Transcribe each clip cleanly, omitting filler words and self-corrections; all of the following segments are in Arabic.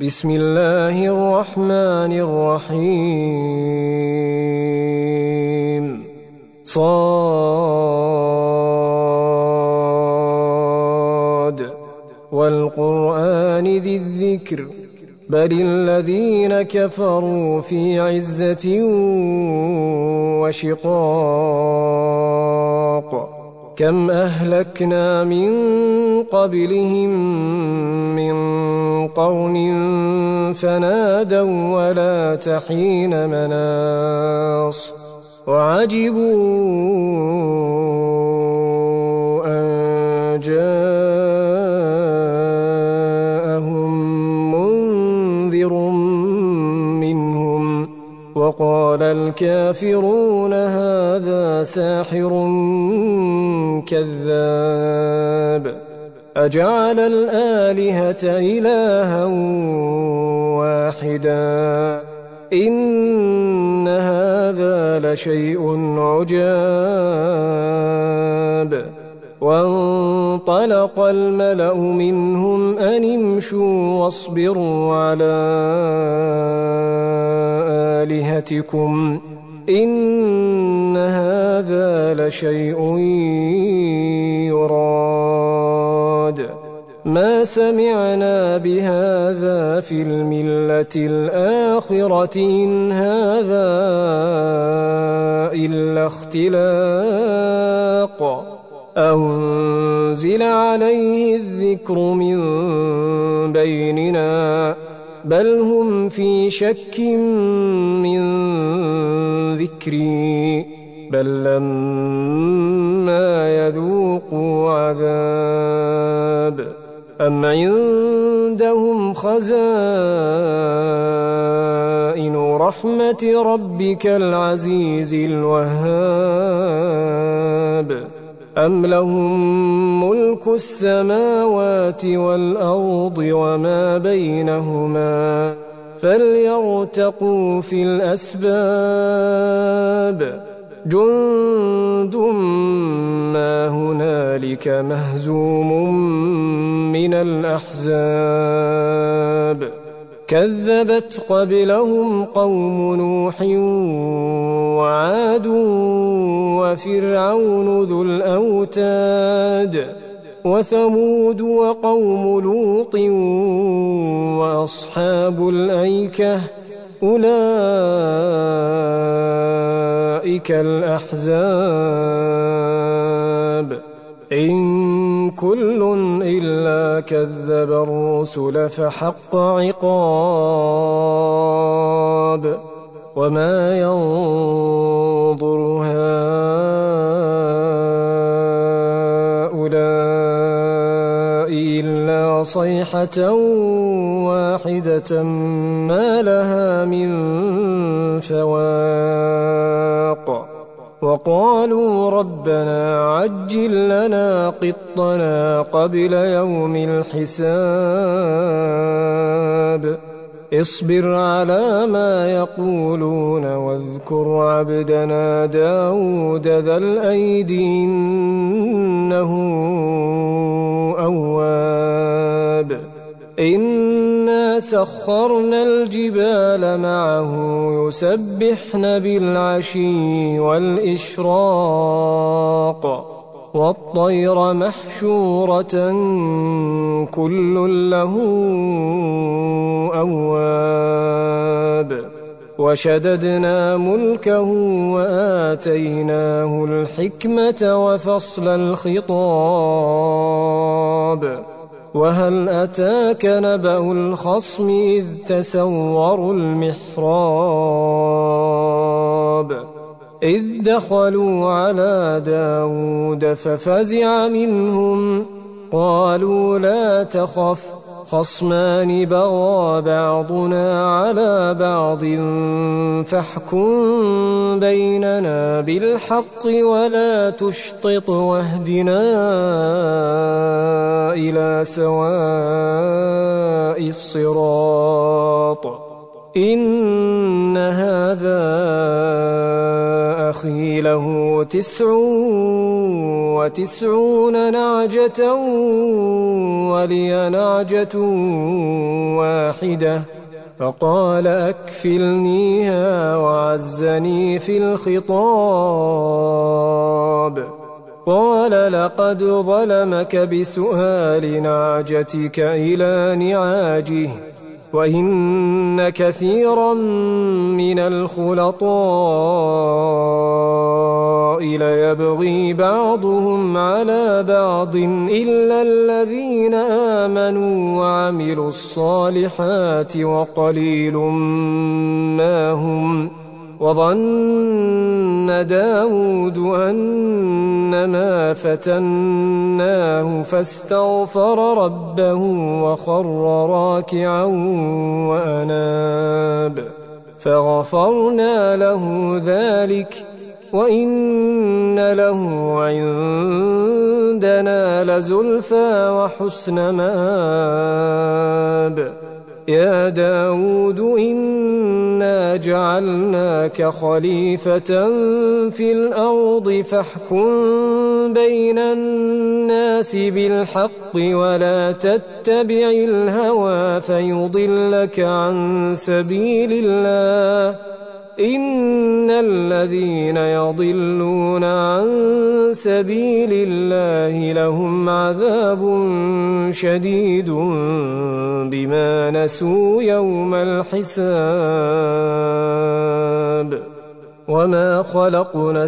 بسم الله الرحمن الرحيم صاد والقرآن ذي الذكر بل الذين كفروا في عزة وشقاق كم أهلكنا من قبلهم من قرن فنادوا ولا تحين مناص وعجبوا أن جاءهم منذر منهم وقال الكافرون هذا ساحر كذاب أجعل الآلهة إلها واحدا إن هذا لشيء عجاب وانطلق الملأ منهم أن امشوا واصبروا على آلهتكم إن هذا لشيء يراد ما سمعنا بهذا في الملة الآخرة إن هذا إلا اختلاق أنزل عليه الذكر من بيننا بل هم في شك من ذكري بل لما يذوقوا عذاب أم عندهم خزائن رحمة ربك العزيز الوهاب أم لهم ملك السماوات والأرض وما بينهما فليرتقوا في الأسباب جند ما هنالك مهزوم من الأحزاب كذبت قبلهم قوم نوح وعاد وفرعون ذو الأوتاد وثمود وقوم لوط وأصحاب الأيكة أولئك الأحزاب إن كل إلا كذب الرسل فحق عقاب وما ينظر هؤلاء إلا صيحة واحدة ما لها من فواق وقالوا ربنا عجل لنا قطنا قبل يوم الحساب اصبر على ما يقولون واذكر عبدنا داود ذا الأيد إنه أواب إنا سخرنا الجبال معه يسبحن بالعشي والإشراق والطير محشورة كل له أواب وشددنا ملكه وآتيناه الحكمة وفصل الخطاب وهل أتاك نبأ الخصم إذ تسوروا المحراب إذ دخلوا على داود ففزع منهم قالوا لا تخف خصمان بغى بعضنا على بعض فاحكم بيننا بالحق ولا تشطط واهدنا إلى سواء الصراط إن هذا أخي له 99 نعجة ولي نعجة واحدة، فقال أكفلنيها وعزني في الخطاب. قال لقد ظلمك بسؤال نعجتك إلى نعاجه، وإن كثيرا من الخلطاء ليبغي بعضهم على بعض إلا الذين آمنوا وعملوا الصالحات وقليل ما هم. وظن داود أنما فتناه فاستغفر ربه وخر راكعا وأناب، فغفرنا له ذلك وإن له عندنا لزلفى وحسن مآب. يا داود إنا جعلناك خليفة في الأرض فاحكم بين الناس بالحق ولا تتبع الهوى فيضلك عن سبيل الله. إن الذين يضلون عن سبيل الله لهم عذاب شديد بما نسوا يوم الحساب. وما خلقنا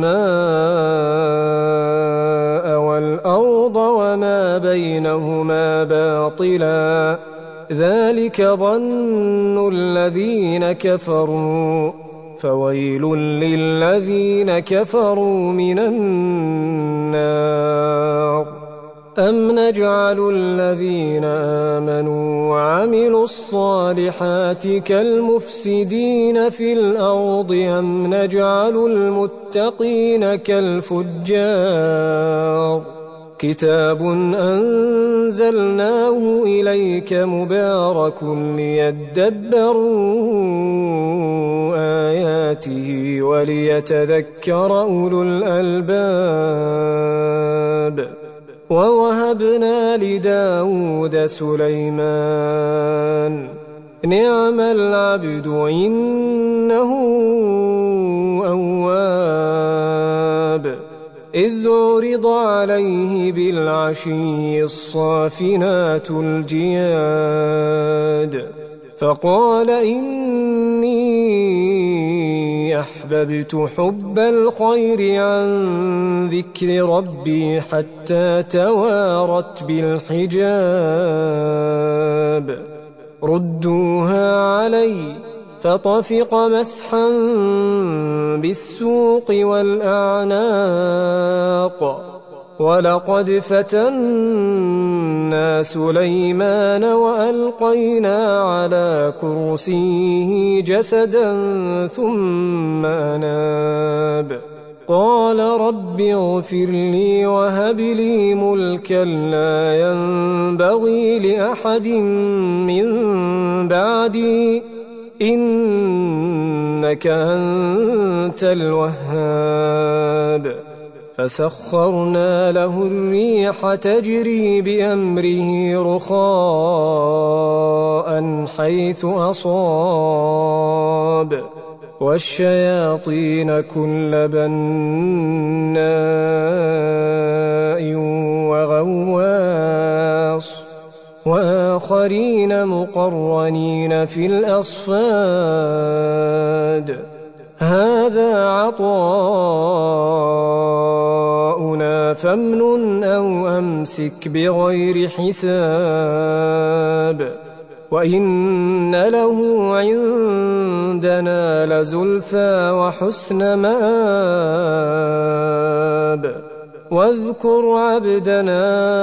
السماء والأرض وما بينهما باطلا، ذلك ظن الذين كفروا، فويل للذين كفروا من النار. أم نجعل الذين آمنوا وعملوا الصالحات كالمفسدين في الأرض أم نجعل المتقين كالفجار؟ كتاب أنزلناه إليك مبارك ليدبروا آياته وليتذكر أولو الألباب. ووهبنا لداود سليمان نعم العبد إنه أواب، إذ عرض عليه بالعشي الصافنات الجياد، فقال إني أحببت حب الخير عن ذكر ربي حتى توارت بالحجاب. ردوها علي فطفق مسحا بالسوق والأعناق. ولقد فتنا سليمان وألقينا على كرسيه جسدا ثم أناب. قال رب اغفر لي وهب لي ملكا لا ينبغي لأحد من بعدي إنك أنت الوهاب. فسخرنا له الريح تجري بأمره رخاء حيث أصاب، والشياطين كل بناء وغواص، وآخرين مقرنين في الأصفاد. هذا عطاؤنا فامنن أو أمسك بغير حساب، وإن له عندنا لزلفى وحسن مآب. واذكر عبدنا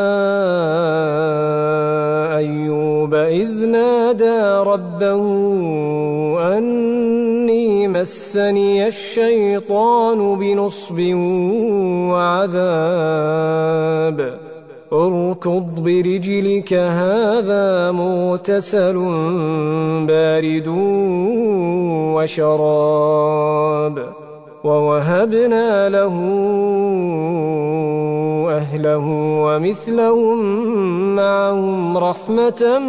أيوب إذ نادى ربه أني مسني الشيطان بنصب وعذاب. اركض برجلك هذا مغتسل بارد وشراب. ووهبنا له أهله ومثلهم معهم رحمة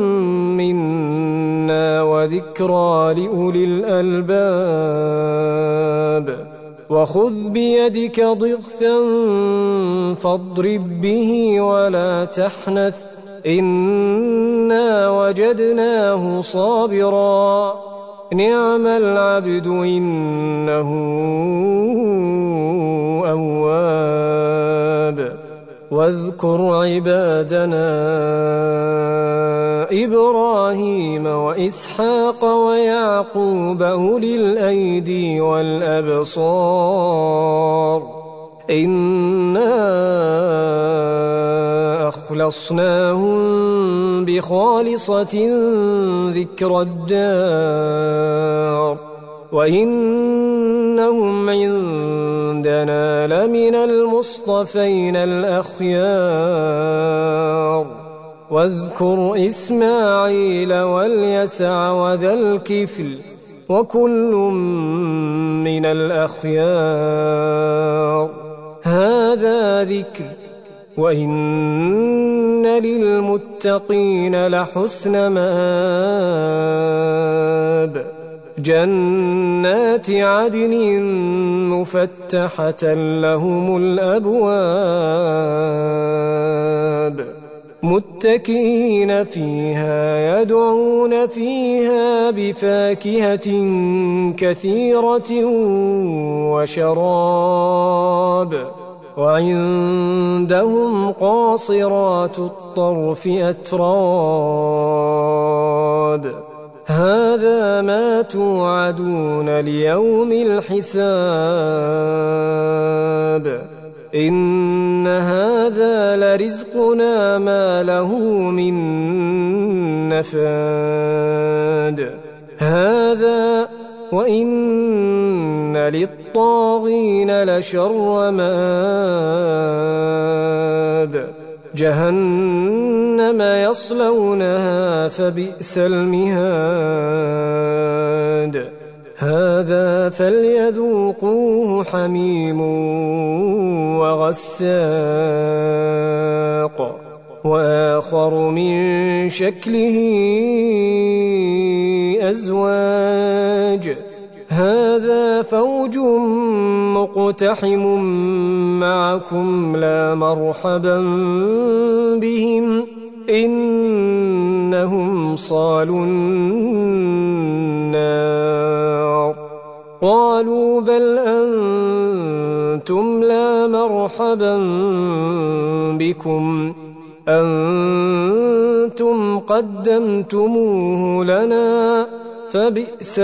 منا وذكرى لأولي الألباب وخذ بيدك ضغثا فاضرب به ولا تحنث إنا وجدناه صابرا نعم العبد إنه أواب واذكر عبادنا إبراهيم وإسحاق ويعقوب أولي الأيدي والأبصار إنا أخلصناهم بخالصة ذكر الدار وإنهم عندنا لمن المصطفين الأخيار واذكر إسماعيل واليسع وذا الكفل وكل من الأخيار هذا ذكر وإن للمتقين لحسن مآب جنات عدن مفتحة لهم الأبواب متكئين فيها يدعون فيها بفاكهة كثيرة وشراب وعندهم قاصرات الطرف أتراب هذا ما توعدون ليوم الحساب إن هذا لرزقنا ما له من نفاد هذا وإن للطاغين لشر مآب جهنم يصلونها فبئس المهاد هذا فليذوقوه حميم وغساق وآخر من شكله أزواج هذا فوج مقتحم معكم لا مرحبا بهم إنهم صالوا النار قالوا بل أنتم لا مرحبا بكم أنتم قدمتموه لنا فبئس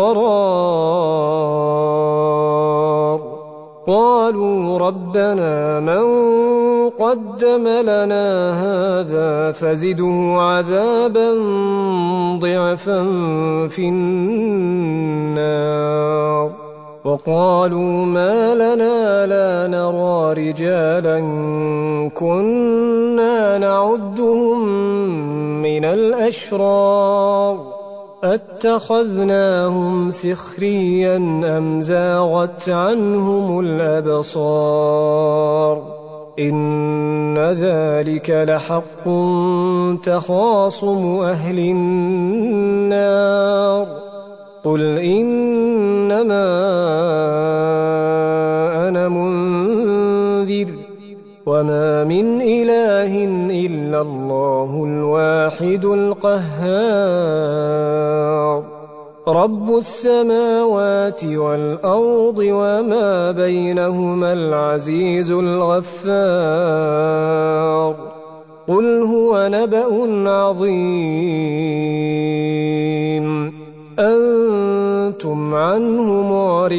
القرار قالوا ربنا من قدم لنا هذا فزده عذابا ضعفا في النار وقالوا ما لنا لا نرى رجالا كنا نعدهم من الأشرار أتخذناهم سخريا أم زاغت عنهم الأبصار إن ذلك لحق تخاصم أهل النار قل إنما أنا منذر وما من إله إلا الله الواحد القهار رب السماوات والأرض وما بينهما العزيز الغفار قل هو نبأ عظيم أنتم عنه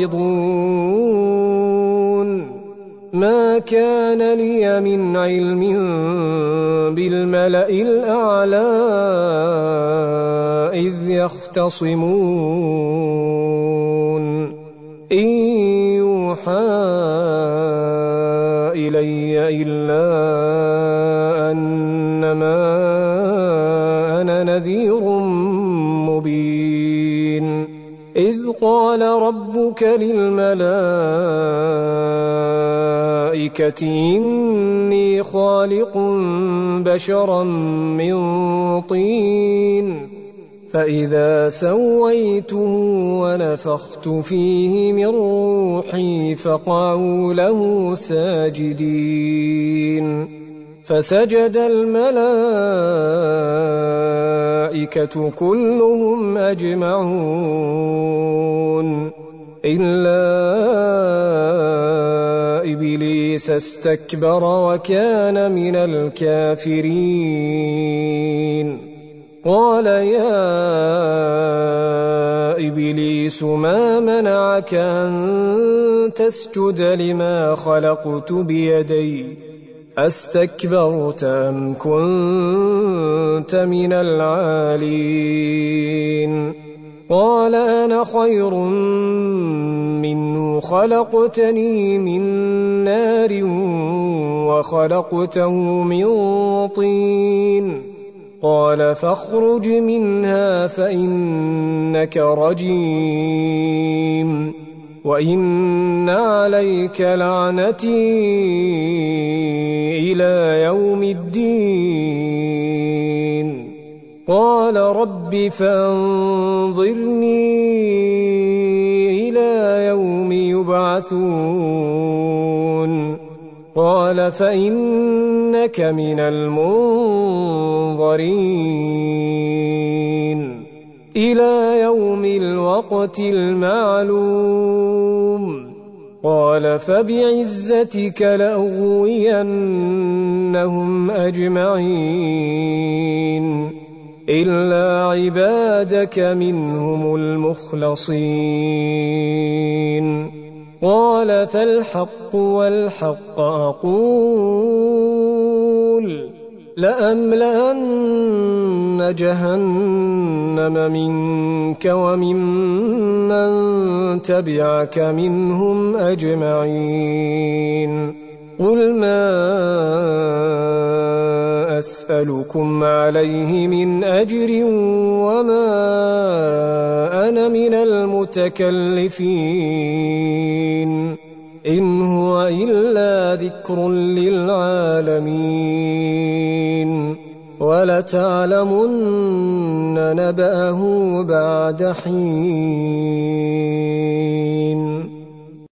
معرضون ما كان لي من علم بالملأ الأعلى إذ يختصمون إن يوحى إلي إلا أنما أنا نذير مبين إذ قال ربك للملائكة إني خالق بشرا من طين فإذا سويته ونفخت فيه من روحي فقعوا له ساجدين فسجد الملائكة كلهم أجمعون إلا إبليس استكبر وكان من الكافرين قال يا إبليس ما منعك أن تسجد لما خلقت بيدي أستكبرت أم كنت من العالين قال أنا خير منه خلقتني من نار وخلقته من طين قال فاخرج منها فإنك رجيم وإن عليك لعنتي إلى يوم الدين قال رب فانظرني إلى يوم يبعثون قال فإنك من المنظرين إلى يوم الوقت المعلوم قال فبعزتك لأغوينهم أجمعين إلا عبادك منهم المخلصين قال فالحق والحق أقول لأملأن جهنم منك وممن تبعك منهم أجمعين قل ما أسألكم عليه من أجر وما أنا من المتكلفين إن هو إلا ذكر للعالمين ولتعلمن نبأه بعد حين